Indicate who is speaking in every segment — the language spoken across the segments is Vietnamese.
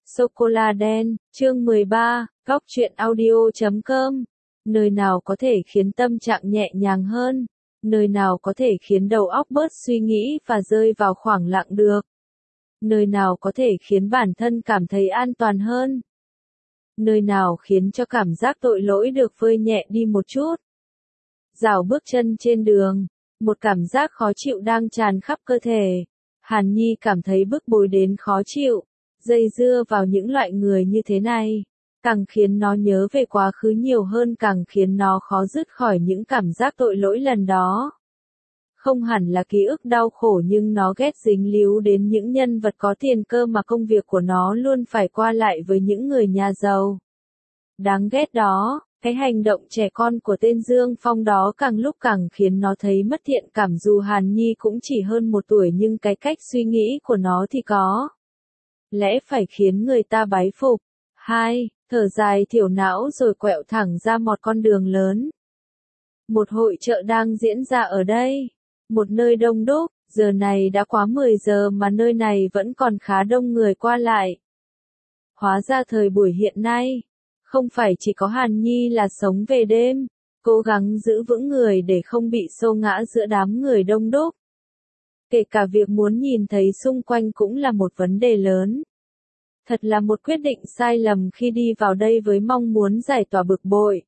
Speaker 1: Sô-cô-la đen, chương 13, góc truyện audio.com. Nơi nào có thể khiến tâm trạng nhẹ nhàng hơn? Nơi nào có thể khiến đầu óc bớt suy nghĩ và rơi vào khoảng lặng được? Nơi nào có thể khiến bản thân cảm thấy an toàn hơn? Nơi nào khiến cho cảm giác tội lỗi được vơi nhẹ đi một chút? Dạo bước chân trên đường, một cảm giác khó chịu đang tràn khắp cơ thể. Hàn Nhi cảm thấy bức bối đến khó chịu. Dây dưa vào những loại người như thế này, càng khiến nó nhớ về quá khứ nhiều hơn, càng khiến nó khó dứt khỏi những cảm giác tội lỗi lần đó. Không hẳn là ký ức đau khổ, nhưng nó ghét dính líu đến những nhân vật có tiền cơ mà công việc của nó luôn phải qua lại với những người nhà giàu. Đáng ghét đó, cái hành động trẻ con của tên Dương Phong đó càng lúc càng khiến nó thấy mất thiện cảm. Dù Hàn Nhi cũng chỉ hơn 1 tuổi, nhưng cái cách suy nghĩ của nó thì có lẽ phải khiến người ta bái phục. 2. Thở dài thiểu não rồi quẹo thẳng ra một con đường lớn. Một hội chợ đang diễn ra ở đây. Một nơi đông đúc, giờ này đã quá 10 giờ mà nơi này vẫn còn khá đông người qua lại. Hóa ra thời buổi hiện nay, không phải chỉ có Hàn Nhi là sống về đêm, cố gắng giữ vững người để không bị xô ngã giữa đám người đông đúc. Kể cả việc muốn nhìn thấy xung quanh cũng là một vấn đề lớn. Thật là một quyết định sai lầm khi đi vào đây với mong muốn giải tỏa bực bội.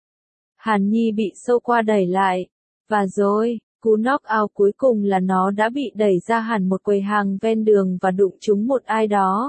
Speaker 1: Hàn Nhi bị xô qua đẩy lại. Và rồi, cú knock out cuối cùng là nó đã bị đẩy ra hẳn một quầy hàng ven đường và đụng trúng một ai đó.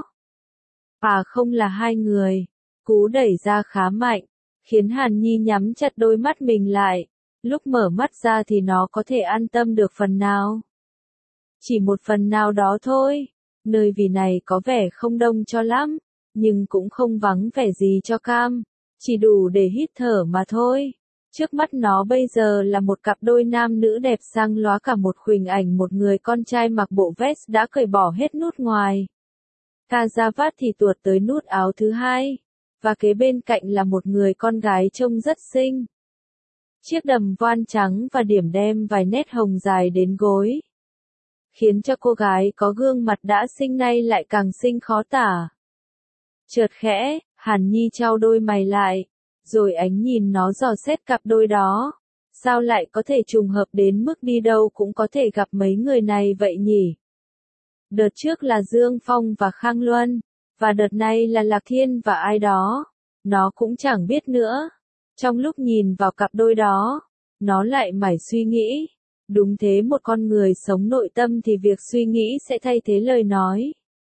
Speaker 1: Không là 2 người. Cú đẩy ra khá mạnh, khiến Hàn Nhi nhắm chặt đôi mắt mình lại. Lúc mở mắt ra thì nó có thể an tâm được phần nào. Chỉ một phần nào đó thôi. Nơi vì này có vẻ không đông cho lắm, nhưng cũng không vắng vẻ gì cho cam, chỉ đủ để hít thở mà thôi. Trước mắt nó bây giờ là một cặp đôi nam nữ đẹp sang lóa, cả một khuỳnh ảnh một người con trai mặc bộ vest đã cởi bỏ hết nút ngoài. Cà da vát thì tuột tới nút áo thứ 2, và kế bên cạnh là một người con gái trông rất xinh. Chiếc đầm voan trắng và điểm đen vài nét hồng dài đến gối, khiến cho cô gái có gương mặt đã xinh nay lại càng xinh khó tả. Chợt khẽ, Hàn Nhi chau đôi mày lại, rồi ánh nhìn nó dò xét cặp đôi đó. Sao lại có thể trùng hợp đến mức đi đâu cũng có thể gặp mấy người này vậy nhỉ? Đợt trước là Dương Phong và Khang Luân, và đợt này là Lạc Thiên và ai đó. Nó cũng chẳng biết nữa. Trong lúc nhìn vào cặp đôi đó, nó lại mải suy nghĩ. Đúng thế, một con người sống nội tâm thì việc suy nghĩ sẽ thay thế lời nói.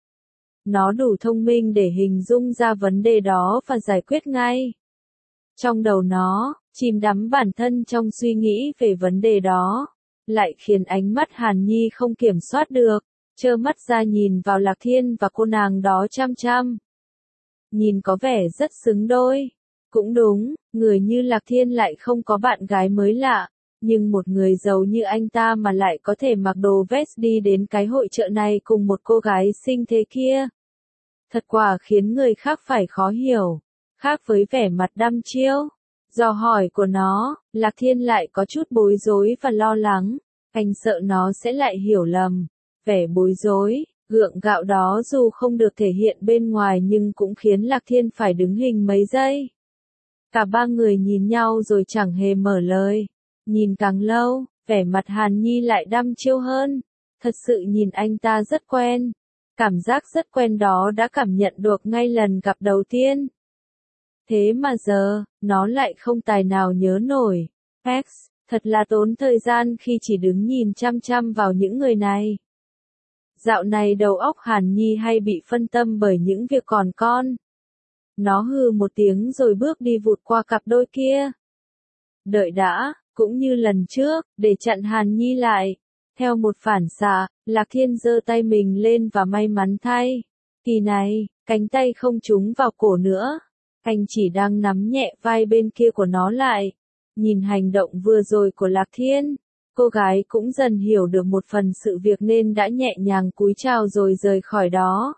Speaker 1: Nó đủ thông minh để hình dung ra vấn đề đó và giải quyết ngay. Trong đầu nó, chìm đắm bản thân trong suy nghĩ về vấn đề đó, lại khiến ánh mắt Hàn Nhi không kiểm soát được, trơ mắt ra nhìn vào Lạc Thiên và cô nàng đó chăm chăm. Nhìn có vẻ rất xứng đôi. Cũng đúng, người như Lạc Thiên lại không có bạn gái mới lạ. Nhưng một người giàu như anh ta mà lại có thể mặc đồ vest đi đến cái hội chợ này cùng một cô gái xinh thế kia. Thật quả khiến người khác phải khó hiểu. Khác với vẻ mặt đăm chiêu, dò hỏi của nó, Lạc Thiên lại có chút bối rối và lo lắng. Anh sợ nó sẽ lại hiểu lầm. Vẻ bối rối, gượng gạo đó dù không được thể hiện bên ngoài nhưng cũng khiến Lạc Thiên phải đứng hình mấy giây. Cả 3 người nhìn nhau rồi chẳng hề mở lời. Nhìn càng lâu, vẻ mặt Hàn Nhi lại đăm chiêu hơn. Thật sự nhìn anh ta rất quen. Cảm giác rất quen đó đã cảm nhận được ngay lần gặp đầu tiên. Thế mà giờ, nó lại không tài nào nhớ nổi. X, thật là tốn thời gian khi chỉ đứng nhìn chăm chăm vào những người này. Dạo này đầu óc Hàn Nhi hay bị phân tâm bởi những việc còn con. Nó hừ một tiếng rồi bước đi vụt qua cặp đôi kia. Đợi đã. Cũng như lần trước, để chặn Hàn Nhi lại. Theo một phản xạ, Lạc Thiên giơ tay mình lên và may mắn thay. Kỳ này, cánh tay không trúng vào cổ nữa. Anh chỉ đang nắm nhẹ vai bên kia của nó lại. Nhìn hành động vừa rồi của Lạc Thiên, cô gái cũng dần hiểu được một phần sự việc nên đã nhẹ nhàng cúi chào rồi rời khỏi đó.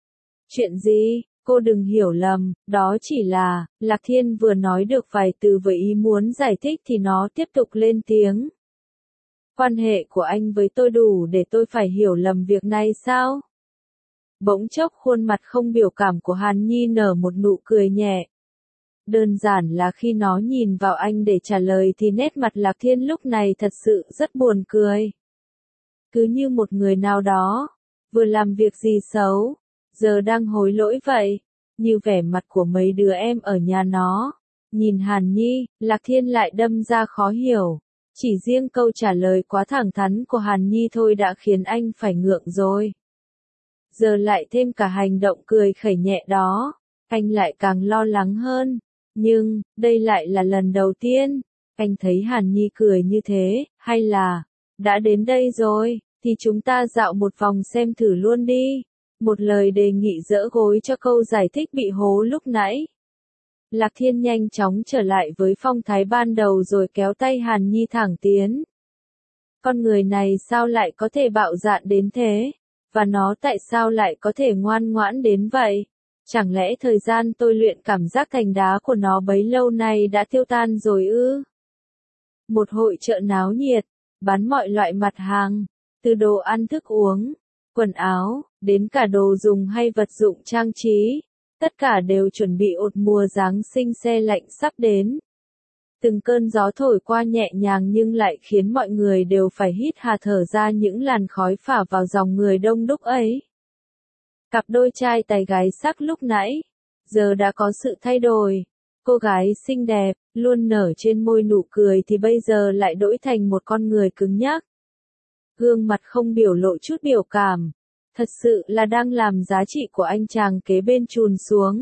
Speaker 1: Chuyện gì? Cô đừng hiểu lầm, đó chỉ là, Lạc Thiên vừa nói được vài từ với ý muốn giải thích thì nó tiếp tục lên tiếng. Quan hệ của anh với tôi đủ để tôi phải hiểu lầm việc này sao? Bỗng chốc khuôn mặt không biểu cảm của Hàn Nhi nở một nụ cười nhẹ. Đơn giản là khi nó nhìn vào anh để trả lời thì nét mặt Lạc Thiên lúc này thật sự rất buồn cười. Cứ như một người nào đó, vừa làm việc gì xấu, giờ đang hối lỗi vậy, như vẻ mặt của mấy đứa em ở nhà nó. Nhìn Hàn Nhi, Lạc Thiên lại đâm ra khó hiểu. Chỉ riêng câu trả lời quá thẳng thắn của Hàn Nhi thôi đã khiến anh phải ngượng rồi. Giờ lại thêm cả hành động cười khẩy nhẹ đó, anh lại càng lo lắng hơn. Nhưng, đây lại là lần đầu tiên, anh thấy Hàn Nhi cười như thế, hay là, đã đến đây rồi, thì chúng ta dạo một vòng xem thử luôn đi. Một lời đề nghị dỡ gối cho câu giải thích bị hố lúc nãy. Lạc Thiên nhanh chóng trở lại với phong thái ban đầu rồi kéo tay Hàn Nhi thẳng tiến. Con người này sao lại có thể bạo dạn đến thế? Và nó tại sao lại có thể ngoan ngoãn đến vậy? Chẳng lẽ thời gian tôi luyện cảm giác thành đá của nó bấy lâu nay đã tiêu tan rồi ư? Một hội chợ náo nhiệt, bán mọi loại mặt hàng, từ đồ ăn thức uống, quần áo, đến cả đồ dùng hay vật dụng trang trí. Tất cả đều chuẩn bị ột mùa Giáng sinh se lạnh sắp đến. Từng cơn gió thổi qua nhẹ nhàng nhưng lại khiến mọi người đều phải hít hà thở ra những làn khói phả vào dòng người đông đúc ấy. Cặp đôi trai tài gái sắc lúc nãy, giờ đã có sự thay đổi. Cô gái xinh đẹp, luôn nở trên môi nụ cười thì bây giờ lại đổi thành một con người cứng nhắc. Gương mặt không biểu lộ chút biểu cảm. Thật sự là đang làm giá trị của anh chàng kế bên chùn xuống.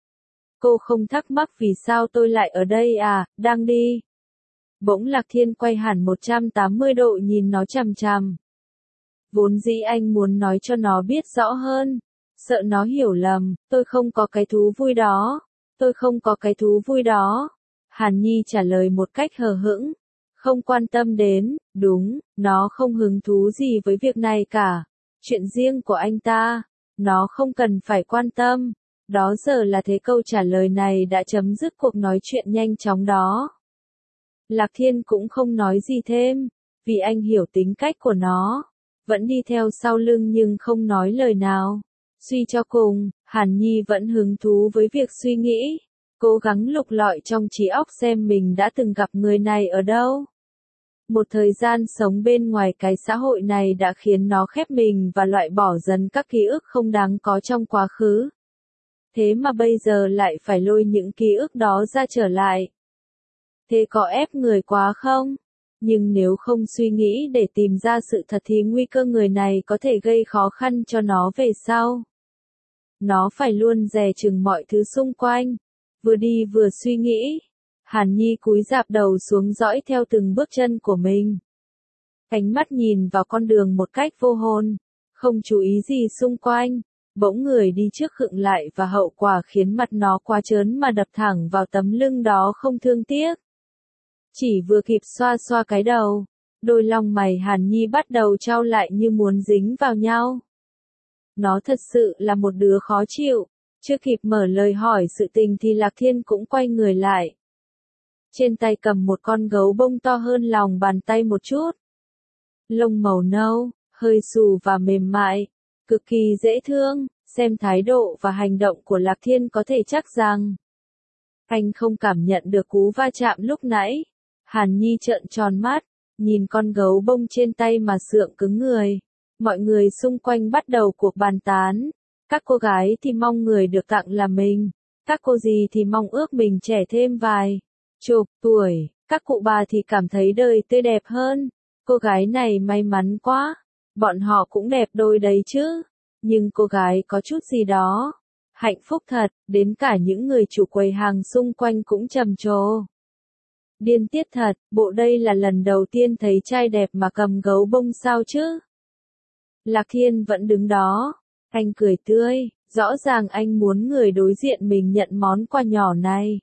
Speaker 1: Cô không thắc mắc vì sao tôi lại ở đây à, đang đi. Bỗng Lạc Thiên quay hẳn 180 độ nhìn nó chằm chằm. Vốn dĩ anh muốn nói cho nó biết rõ hơn. Sợ nó hiểu lầm, tôi không có cái thú vui đó. Tôi không có cái thú vui đó. Hàn Nhi trả lời một cách hờ hững. Không quan tâm đến, đúng, nó không hứng thú gì với việc này cả. Chuyện riêng của anh ta, nó không cần phải quan tâm. Đó giờ là thế câu trả lời này đã chấm dứt cuộc nói chuyện nhanh chóng đó. Lạc Thiên cũng không nói gì thêm, vì anh hiểu tính cách của nó. Vẫn đi theo sau lưng nhưng không nói lời nào. Suy cho cùng, Hàn Nhi vẫn hứng thú với việc suy nghĩ. Cố gắng lục lọi trong trí óc xem mình đã từng gặp người này ở đâu. Một thời gian sống bên ngoài cái xã hội này đã khiến nó khép mình và loại bỏ dần các ký ức không đáng có trong quá khứ. Thế mà bây giờ lại phải lôi những ký ức đó ra trở lại. Thế có ép người quá không? Nhưng nếu không suy nghĩ để tìm ra sự thật thì nguy cơ người này có thể gây khó khăn cho nó về sau. Nó phải luôn dè chừng mọi thứ xung quanh, vừa đi vừa suy nghĩ. Hàn Nhi cúi rạp đầu xuống dõi theo từng bước chân của mình. Ánh mắt nhìn vào con đường một cách vô hồn, không chú ý gì xung quanh. Bỗng người đi trước khựng lại và hậu quả khiến mặt nó quá trớn mà đập thẳng vào tấm lưng đó không thương tiếc. Chỉ vừa kịp xoa xoa cái đầu, đôi lông mày Hàn Nhi bắt đầu chau lại như muốn dính vào nhau. Nó thật sự là một đứa khó chịu. Chưa kịp mở lời hỏi sự tình thì Lạc Thiên cũng quay người lại. Trên tay cầm một con gấu bông to hơn lòng bàn tay một chút. Lông màu nâu, hơi xù và mềm mại, cực kỳ dễ thương. Xem thái độ và hành động của Lạc Thiên có thể chắc rằng anh không cảm nhận được cú va chạm lúc nãy. Hàn Nhi trợn tròn mắt, nhìn con gấu bông trên tay mà sượng cứng người. Mọi người xung quanh bắt đầu cuộc bàn tán. Các cô gái thì mong người được tặng là mình. Các cô dì thì mong ước mình trẻ thêm vài chục tuổi. Các cụ bà thì cảm thấy đời tươi đẹp hơn. Cô gái này may mắn quá. Bọn họ cũng đẹp đôi đấy chứ. Nhưng cô gái có chút gì đó. Hạnh phúc thật, đến cả những người chủ quầy hàng xung quanh cũng trầm trồ. Điên tiết thật, bộ đây là lần đầu tiên thấy trai đẹp mà cầm gấu bông sao chứ. Lạc Thiên vẫn đứng đó. Anh cười tươi, rõ ràng anh muốn người đối diện mình nhận món quà nhỏ này.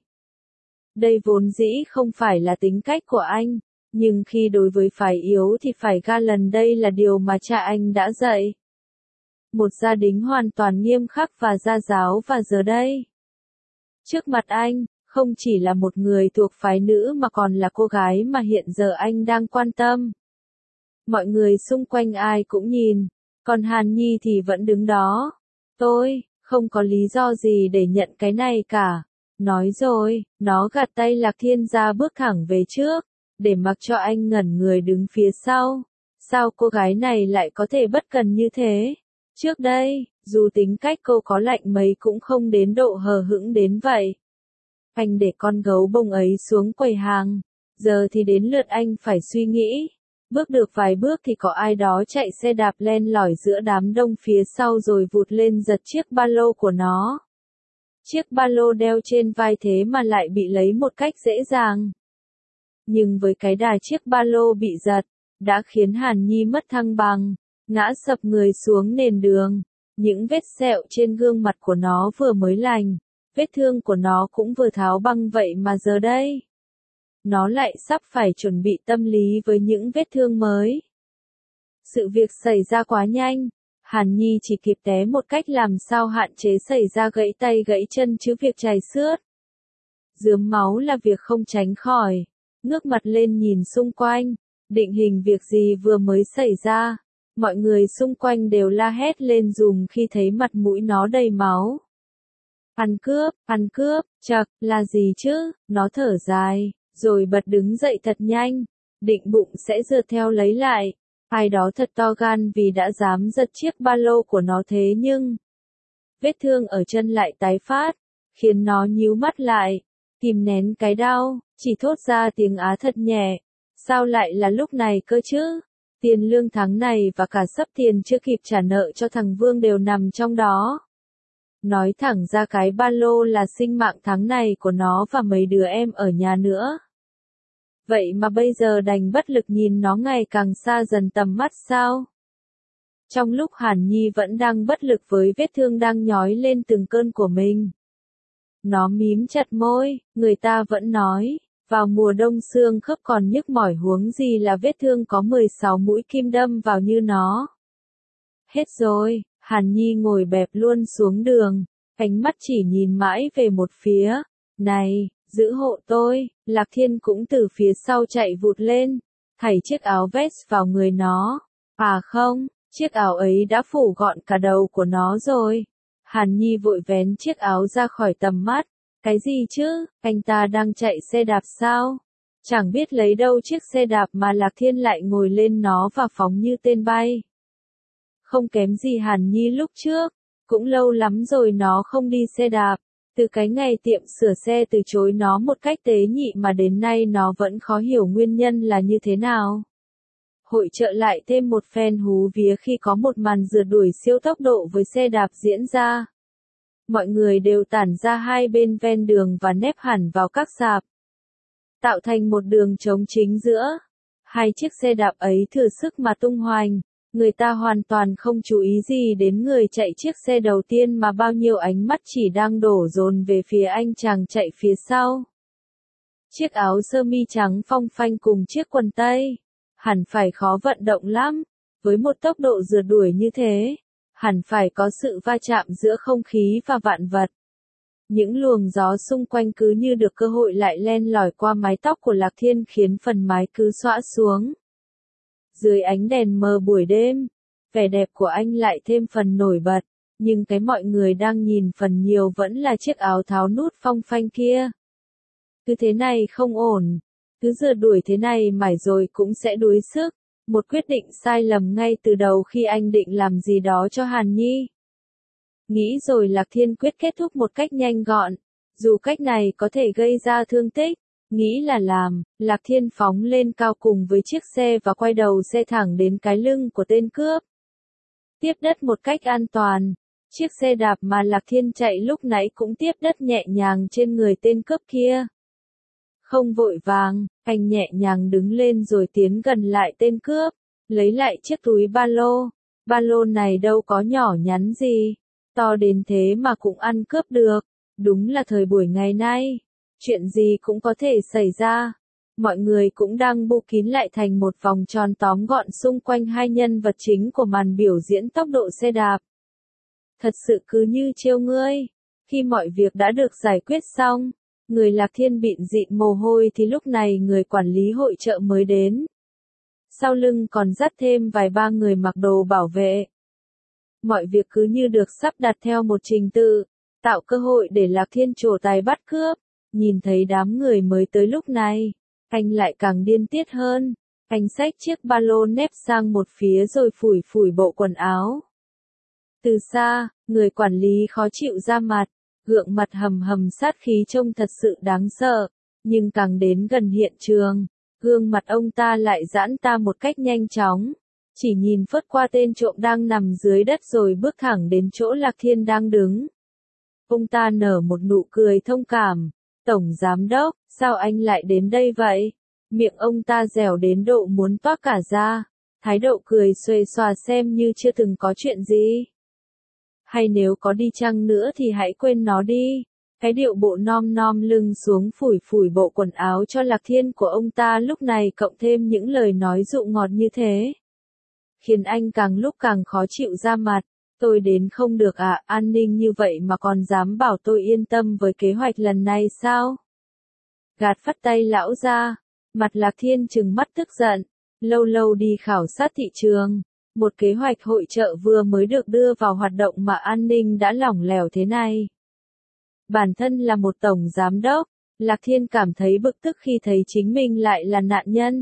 Speaker 1: Đây vốn dĩ không phải là tính cách của anh, nhưng khi đối với phái yếu thì phải ga lần đây là điều mà cha anh đã dạy. Một gia đình hoàn toàn nghiêm khắc và gia giáo và giờ đây. Trước mặt anh, không chỉ là một người thuộc phái nữ mà còn là cô gái mà hiện giờ anh đang quan tâm. Mọi người xung quanh ai cũng nhìn. Còn Hàn Nhi thì vẫn đứng đó, Tôi không có lý do gì để nhận cái này cả. Nói rồi, nó gạt tay Lạc Thiên ra bước thẳng về trước, để mặc cho anh ngẩn người đứng phía sau. Sao cô gái này lại có thể bất cần như thế? Trước đây, dù tính cách cô có lạnh mấy cũng không đến độ hờ hững đến vậy. Anh để con gấu bông ấy xuống quầy hàng, giờ thì đến lượt anh phải suy nghĩ. Bước được vài bước thì có ai đó chạy xe đạp len lỏi giữa đám đông phía sau rồi vụt lên giật chiếc ba lô của nó. Chiếc ba lô đeo trên vai thế mà lại bị lấy một cách dễ dàng. Nhưng với cái đà chiếc ba lô bị giật, đã khiến Hàn Nhi mất thăng bằng, ngã sập người xuống nền đường. Những vết sẹo trên gương mặt của nó vừa mới lành, vết thương của nó cũng vừa tháo băng vậy mà giờ đây, nó lại sắp phải chuẩn bị tâm lý với những vết thương mới. Sự việc xảy ra quá nhanh, Hàn Nhi chỉ kịp té một cách làm sao hạn chế xảy ra gãy tay gãy chân chứ việc chảy xước. Rướm máu là việc không tránh khỏi. Ngước mặt lên nhìn xung quanh, định hình việc gì vừa mới xảy ra. Mọi người xung quanh đều la hét lên dùm khi thấy mặt mũi nó đầy máu. Ăn cướp, chậc, là gì chứ, nó thở dài, rồi bật đứng dậy thật nhanh, định bụng sẽ rượt theo lấy lại. Ai đó thật to gan vì đã dám giật chiếc ba lô của nó thế nhưng vết thương ở chân lại tái phát, khiến nó nhíu mắt lại, kìm nén cái đau, chỉ thốt ra tiếng á thật nhẹ. Sao lại là lúc này cơ chứ? Tiền lương tháng này và cả sắp tiền chưa kịp trả nợ cho thằng Vương đều nằm trong đó. Nói thẳng ra cái ba lô là sinh mạng tháng này của nó và mấy đứa em ở nhà nữa. Vậy mà bây giờ đành bất lực nhìn nó ngày càng xa dần tầm mắt sao? Trong lúc Hàn Nhi vẫn đang bất lực với vết thương đang nhói lên từng cơn của mình, nó mím chặt môi, người ta vẫn nói, vào mùa đông xương khớp còn nhức mỏi huống gì là vết thương có 16 mũi kim đâm vào như nó. Hết rồi, Hàn Nhi ngồi bẹp luôn xuống đường, ánh mắt chỉ nhìn mãi về một phía. Này, giữ hộ tôi, Lạc Thiên cũng từ phía sau chạy vụt lên, thảy chiếc áo vest vào người nó. À không, chiếc áo ấy đã phủ gọn cả đầu của nó rồi. Hàn Nhi vội vén chiếc áo ra khỏi tầm mắt. Cái gì chứ, anh ta đang chạy xe đạp sao? Chẳng biết lấy đâu chiếc xe đạp mà Lạc Thiên lại ngồi lên nó và phóng như tên bay. Không kém gì Hàn Nhi lúc trước, cũng lâu lắm rồi nó không đi xe đạp. Từ cái ngày tiệm sửa xe từ chối nó một cách tế nhị mà đến nay nó vẫn khó hiểu nguyên nhân là như thế nào. Hội chợ lại thêm một phen hú vía khi có một màn rượt đuổi siêu tốc độ với xe đạp diễn ra. Mọi người đều tản ra hai bên ven đường và nép hẳn vào các sạp, tạo thành một đường trống chính giữa. Hai chiếc xe đạp ấy thừa sức mà tung hoành, người ta hoàn toàn không chú ý gì đến người chạy chiếc xe đầu tiên mà bao nhiêu ánh mắt chỉ đang đổ dồn về phía anh chàng chạy phía sau. Chiếc áo sơ mi trắng phong phanh cùng chiếc quần tây, hẳn phải khó vận động lắm, với một tốc độ rượt đuổi như thế. Hẳn phải có sự va chạm giữa không khí và vạn vật. Những luồng gió xung quanh cứ như được cơ hội lại len lỏi qua mái tóc của Lạc Thiên khiến phần mái cứ xõa xuống. Dưới ánh đèn mờ buổi đêm, vẻ đẹp của anh lại thêm phần nổi bật, nhưng cái mọi người đang nhìn phần nhiều vẫn là chiếc áo tháo nút phong phanh kia. Cứ thế này không ổn, cứ rượt đuổi thế này mãi rồi cũng sẽ đuối sức. Một quyết định sai lầm ngay từ đầu khi anh định làm gì đó cho Hàn Nhi. Nghĩ rồi Lạc Thiên quyết kết thúc một cách nhanh gọn, dù cách này có thể gây ra thương tích. Nghĩ là làm, Lạc Thiên phóng lên cao cùng với chiếc xe và quay đầu xe thẳng đến cái lưng của tên cướp. Tiếp đất một cách an toàn, chiếc xe đạp mà Lạc Thiên chạy lúc nãy cũng tiếp đất nhẹ nhàng trên người tên cướp kia. Không vội vàng, anh nhẹ nhàng đứng lên rồi tiến gần lại tên cướp, lấy lại chiếc túi ba lô. Ba lô này đâu có nhỏ nhắn gì, to đến thế mà cũng ăn cướp được. Đúng là thời buổi ngày nay, chuyện gì cũng có thể xảy ra. Mọi người cũng đang bu kín lại thành một vòng tròn tóm gọn xung quanh hai nhân vật chính của màn biểu diễn tốc độ xe đạp. Thật sự cứ như trêu ngươi. Khi mọi việc đã được giải quyết xong, người Lạc Thiên bịn dịn mồ hôi thì lúc này người quản lý hội chợ mới đến. Sau lưng còn dắt thêm vài ba người mặc đồ bảo vệ. Mọi việc cứ như được sắp đặt theo một trình tự, tạo cơ hội để Lạc Thiên trổ tài bắt cướp. Nhìn thấy đám người mới tới lúc này, anh lại càng điên tiết hơn. Anh xách chiếc ba lô nép sang một phía rồi phủi phủi bộ quần áo. Từ xa, người quản lý khó chịu ra mặt, gượng mặt hầm hầm sát khí trông thật sự đáng sợ. Nhưng càng đến gần hiện trường, gương mặt ông ta lại giãn ta một cách nhanh chóng. Chỉ nhìn phớt qua tên trộm đang nằm dưới đất rồi bước thẳng đến chỗ Lạc Thiên đang đứng. Ông ta nở một nụ cười thông cảm. Tổng giám đốc, sao anh lại đến đây vậy? Miệng ông ta dẻo đến độ muốn toác cả ra. Thái độ cười xuề xòa xem như chưa từng có chuyện gì. Hay nếu có đi chăng nữa thì hãy quên nó đi. Cái điệu bộ nom nom lưng xuống phủi phủi bộ quần áo cho Lạc Thiên của ông ta lúc này cộng thêm những lời nói dụ ngọt như thế, khiến anh càng lúc càng khó chịu ra mặt. Tôi đến không được à, an ninh như vậy mà còn dám bảo tôi yên tâm với kế hoạch lần này sao? Gạt phất tay lão ra, mặt Lạc Thiên trừng mắt tức giận. Lâu lâu đi khảo sát thị trường, một kế hoạch hội chợ vừa mới được đưa vào hoạt động mà an ninh đã lỏng lẻo thế này. Bản thân là một tổng giám đốc, Lạc Thiên cảm thấy bực tức khi thấy chính mình lại là nạn nhân.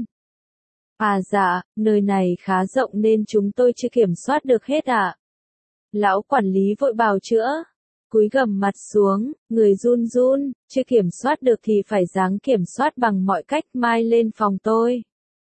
Speaker 1: À dạ, nơi này khá rộng nên chúng tôi chưa kiểm soát được hết ạ. Lão quản lý vội bào chữa, cúi gằm mặt xuống, người run run, chưa kiểm soát được thì phải ráng kiểm soát bằng mọi cách, mai lên phòng tôi.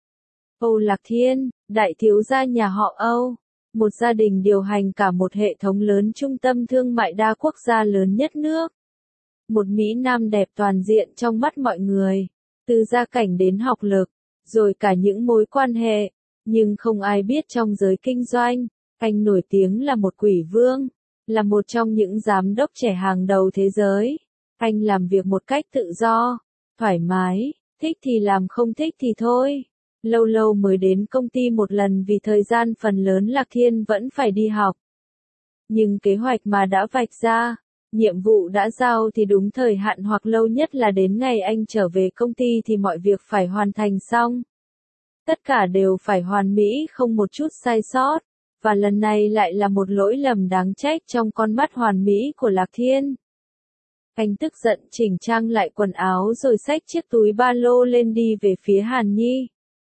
Speaker 1: Âu Lạc Thiên, đại thiếu gia nhà họ Âu, một gia đình điều hành cả một hệ thống lớn trung tâm thương mại đa quốc gia lớn nhất nước. Một Mỹ Nam đẹp toàn diện trong mắt mọi người, từ gia cảnh đến học lực, rồi cả những mối quan hệ, nhưng không ai biết trong giới kinh doanh, anh nổi tiếng là một quỷ vương, là một trong những giám đốc trẻ hàng đầu thế giới. Anh làm việc một cách tự do, thoải mái, thích thì làm không thích thì thôi. Lâu lâu mới đến công ty một lần vì thời gian phần lớn Lạc Thiên vẫn phải đi học. Nhưng kế hoạch mà đã vạch ra, nhiệm vụ đã giao thì đúng thời hạn hoặc lâu nhất là đến ngày anh trở về công ty thì mọi việc phải hoàn thành xong. Tất cả đều phải hoàn mỹ không một chút sai sót, và lần này lại là một lỗi lầm đáng trách trong con mắt hoàn mỹ của Lạc Thiên. Anh tức giận chỉnh trang lại quần áo rồi xách chiếc túi ba lô lên đi về phía Hàn Nhi.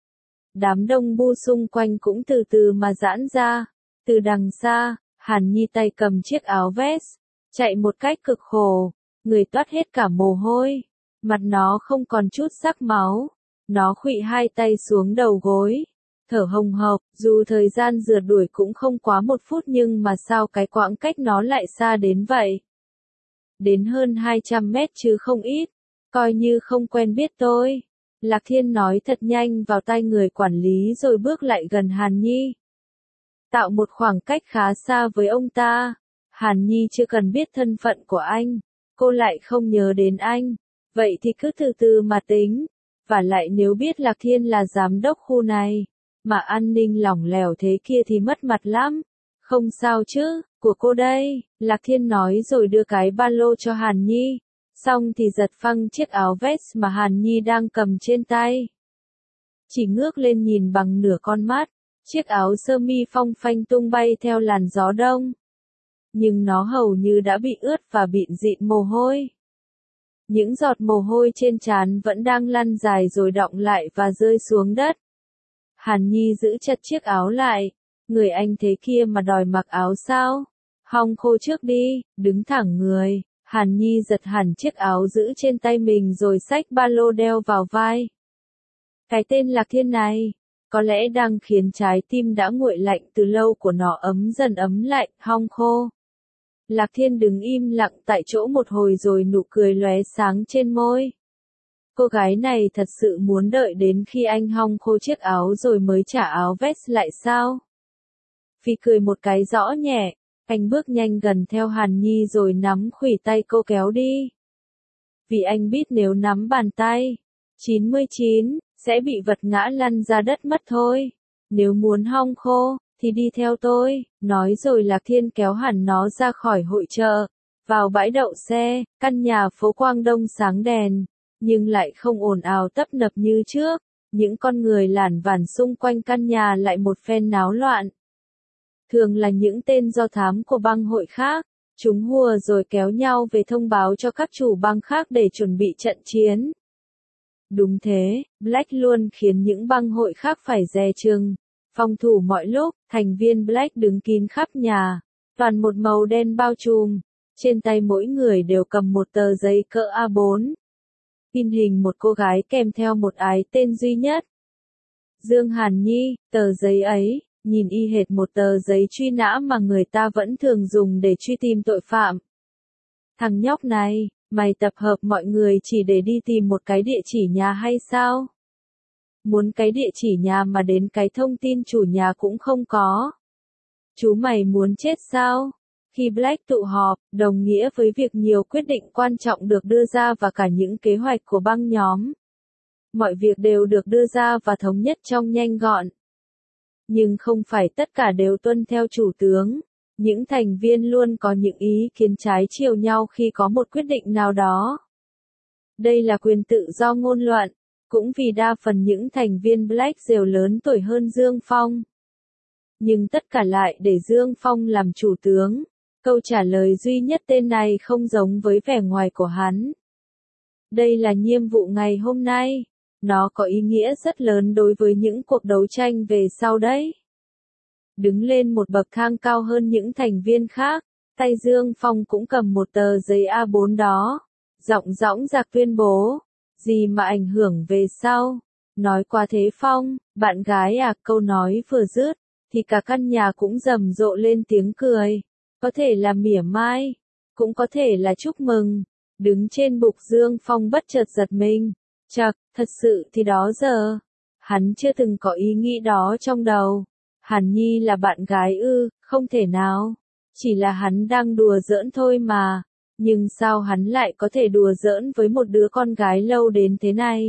Speaker 1: Đám đông bu xung quanh cũng từ từ mà giãn ra. Từ đằng xa, Hàn Nhi tay cầm chiếc áo vest, chạy một cách cực khổ, người toát hết cả mồ hôi, mặt nó không còn chút sắc máu. Nó khuỵu hai tay xuống đầu gối, thở hồng hộc, dù thời gian rượt đuổi cũng không quá 1 phút nhưng mà sao cái quãng cách nó lại xa đến vậy? Đến hơn 200 mét chứ không ít, coi như không quen biết tôi. Lạc Thiên nói thật nhanh vào tai người quản lý rồi bước lại gần Hàn Nhi. Tạo một khoảng cách khá xa với ông ta. Hàn Nhi chưa cần biết thân phận của anh, cô lại không nhớ đến anh. Vậy thì cứ từ từ mà tính. Và lại nếu biết Lạc Thiên là giám đốc khu này, mà an ninh lỏng lẻo thế kia thì mất mặt lắm. Không sao chứ, của cô đây, Lạc Thiên nói rồi đưa cái ba lô cho Hàn Nhi. Xong thì giật phăng chiếc áo vest mà Hàn Nhi đang cầm trên tay. Chỉ ngước lên nhìn bằng nửa con mắt, chiếc áo sơ mi phong phanh tung bay theo làn gió đông. Nhưng nó hầu như đã bị ướt và bịn dịn mồ hôi. Những giọt mồ hôi trên trán vẫn đang lăn dài rồi đọng lại và rơi xuống đất. Hàn Nhi giữ chặt chiếc áo lại. Người anh thế kia mà đòi mặc áo sao? Hong khô trước đi, đứng thẳng người. Hàn Nhi giật hẳn chiếc áo giữ trên tay mình rồi xách ba lô đeo vào vai. Cái tên Lạc Thiên này, có lẽ đang khiến trái tim đã nguội lạnh từ lâu của nó ấm dần ấm lại, hong khô. Lạc Thiên đứng im lặng tại chỗ một hồi rồi nụ cười lóe sáng trên môi. Cô gái này thật sự muốn đợi đến khi anh hong khô chiếc áo rồi mới trả áo vest lại sao? Phi cười một cái rõ nhẹ, anh bước nhanh gần theo Hàn Nhi rồi nắm khuỷu tay cô kéo đi. Vì anh biết nếu nắm bàn tay 99, sẽ bị vật ngã lăn ra đất mất thôi. Nếu muốn hong khô, thì đi theo tôi, nói rồi Lạc Thiên kéo hẳn nó ra khỏi hội chợ, vào bãi đậu xe, căn nhà phố Quang Đông sáng đèn, nhưng lại không ồn ào tấp nập như trước, những con người lản vản xung quanh căn nhà lại một phen náo loạn. thường là những tên do thám của bang hội khác. Chúng hùa rồi kéo nhau về thông báo cho các chủ bang khác để chuẩn bị trận chiến. Đúng thế, Black luôn khiến những bang hội khác phải dè chừng, phòng thủ mọi lúc. Thành viên Black đứng kín khắp nhà, toàn một màu đen bao trùm. Trên tay mỗi người đều cầm một tờ giấy cỡ A4. In hình một cô gái kèm theo một ái tên duy nhất. Dương Hàn Nhi. Tờ giấy ấy, nhìn y hệt một tờ giấy truy nã mà người ta vẫn thường dùng để truy tìm tội phạm. Thằng nhóc này, mày tập hợp mọi người chỉ để đi tìm một cái địa chỉ nhà hay sao? Muốn cái địa chỉ nhà mà đến cái thông tin chủ nhà cũng không có. Chú mày muốn chết sao? Khi Black tụ họp, đồng nghĩa với việc nhiều quyết định quan trọng được đưa ra và cả những kế hoạch của băng nhóm. Mọi việc đều được đưa ra và thống nhất trong nhanh gọn. Nhưng không phải tất cả đều tuân theo chủ tướng. Những thành viên luôn có những ý kiến trái chiều nhau khi có một quyết định nào đó. Đây là quyền tự do ngôn luận, cũng vì đa phần những thành viên Black đều lớn tuổi hơn Dương Phong. Nhưng tất cả lại để Dương Phong làm chủ tướng. Câu trả lời duy nhất tên này không giống với vẻ ngoài của hắn. Đây là nhiệm vụ ngày hôm nay. Nó có ý nghĩa rất lớn đối với những cuộc đấu tranh về sau đấy. Đứng lên một bậc thang cao hơn những thành viên khác, tay Dương Phong cũng cầm một tờ giấy A4 đó. Giọng dõng dạc tuyên bố. Gì mà ảnh hưởng về sau? Nói quá thế Phong, bạn gái à? Câu nói vừa dứt, thì cả căn nhà cũng rầm rộ lên tiếng cười. Có thể là mỉa mai, cũng có thể là chúc mừng. Đứng trên bục Dương Phong bất chợt giật mình. Chậc, thật sự thì đó giờ, hắn chưa từng có ý nghĩ đó trong đầu. Hàn Nhi là bạn gái ư? Không thể nào. Chỉ là hắn đang đùa giỡn thôi mà. Nhưng sao hắn lại có thể đùa giỡn với một đứa con gái lâu đến thế này?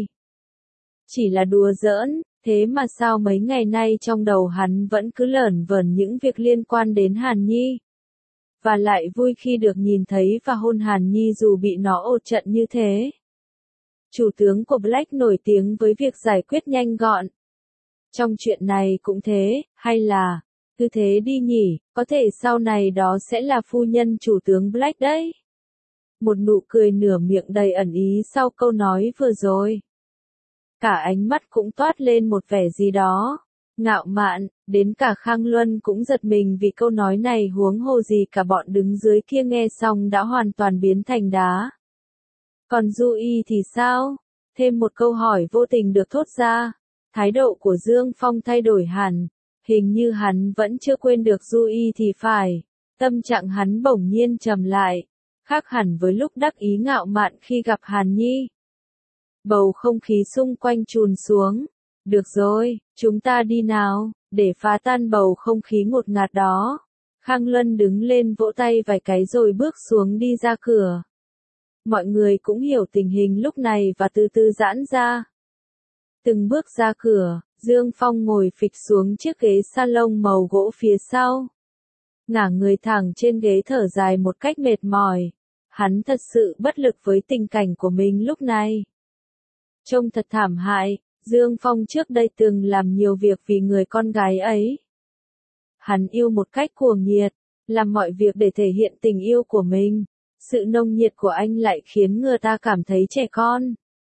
Speaker 1: Chỉ là đùa giỡn, thế mà sao mấy ngày nay trong đầu hắn vẫn cứ lởn vởn những việc liên quan đến Hàn Nhi. Và lại vui khi được nhìn thấy và hôn Hàn Nhi dù bị nó ột trận như thế. Chủ tướng của Black nổi tiếng với việc giải quyết nhanh gọn. Trong chuyện này cũng thế, hay là, cứ thế đi nhỉ, có thể sau này đó sẽ là phu nhân chủ tướng Black đấy. Một nụ cười nửa miệng đầy ẩn ý sau câu nói vừa rồi. Cả ánh mắt cũng toát lên một vẻ gì đó ngạo mạn, đến cả Khang Luân cũng giật mình vì câu nói này, huống hồ gì cả bọn đứng dưới kia nghe xong đã hoàn toàn biến thành đá. Còn Du Y thì sao? Thêm một câu hỏi vô tình được thốt ra. Thái độ của Dương Phong thay đổi hẳn. Hình như hắn vẫn chưa quên được Du Y thì phải. Tâm trạng hắn bỗng nhiên trầm lại. Khác hẳn với lúc đắc ý ngạo mạn khi gặp Hàn Nhi. Bầu không khí xung quanh trùn xuống. Được rồi, chúng ta đi nào, để phá tan bầu không khí ngột ngạt đó. Khang Luân đứng lên vỗ tay vài cái rồi bước xuống đi ra cửa. Mọi người cũng hiểu tình hình lúc này và từ từ giãn ra. Từng bước ra cửa, Dương Phong ngồi phịch xuống chiếc ghế salon màu gỗ phía sau. Ngả người thẳng trên ghế thở dài một cách mệt mỏi. Hắn thật sự bất lực với tình cảnh của mình lúc này. Trông thật thảm hại, Dương Phong trước đây từng làm nhiều việc vì người con gái ấy. Hắn yêu một cách cuồng nhiệt, làm mọi việc để thể hiện tình yêu của mình. Sự nồng nhiệt của anh lại khiến người ta cảm thấy trẻ con.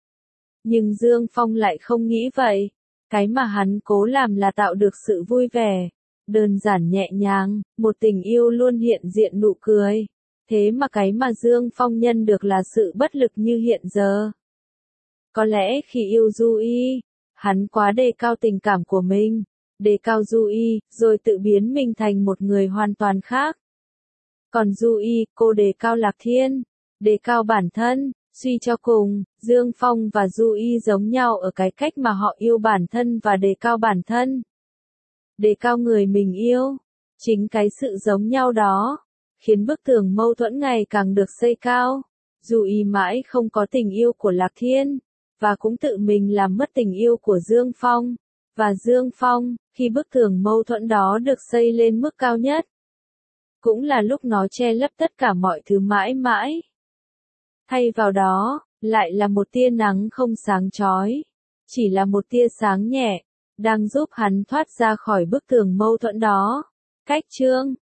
Speaker 1: Nhưng Dương Phong lại không nghĩ vậy. Cái mà hắn cố làm là tạo được sự vui vẻ, đơn giản nhẹ nhàng, một tình yêu luôn hiện diện nụ cười. Thế mà cái mà Dương Phong nhân được là sự bất lực như hiện giờ. Có lẽ khi yêu Du Y, hắn quá đề cao tình cảm của mình, đề cao Du Y, rồi tự biến mình thành một người hoàn toàn khác. Còn Du Y, cô đề cao Lạc Thiên, đề cao bản thân. Suy cho cùng, Dương Phong và Du Y giống nhau ở cái cách mà họ yêu bản thân và đề cao bản thân. Đề cao người mình yêu. Chính cái sự giống nhau đó, khiến bức tường mâu thuẫn ngày càng được xây cao. Du Y mãi không có tình yêu của Lạc Thiên, và cũng tự mình làm mất tình yêu của Dương Phong. Và Dương Phong, khi bức tường mâu thuẫn đó được xây lên mức cao nhất, cũng là lúc nó che lấp tất cả mọi thứ mãi mãi. Thay vào đó, lại là một tia nắng không sáng chói. Chỉ là một tia sáng nhẹ, đang giúp hắn thoát ra khỏi bức tường mâu thuẫn đó. Cách chương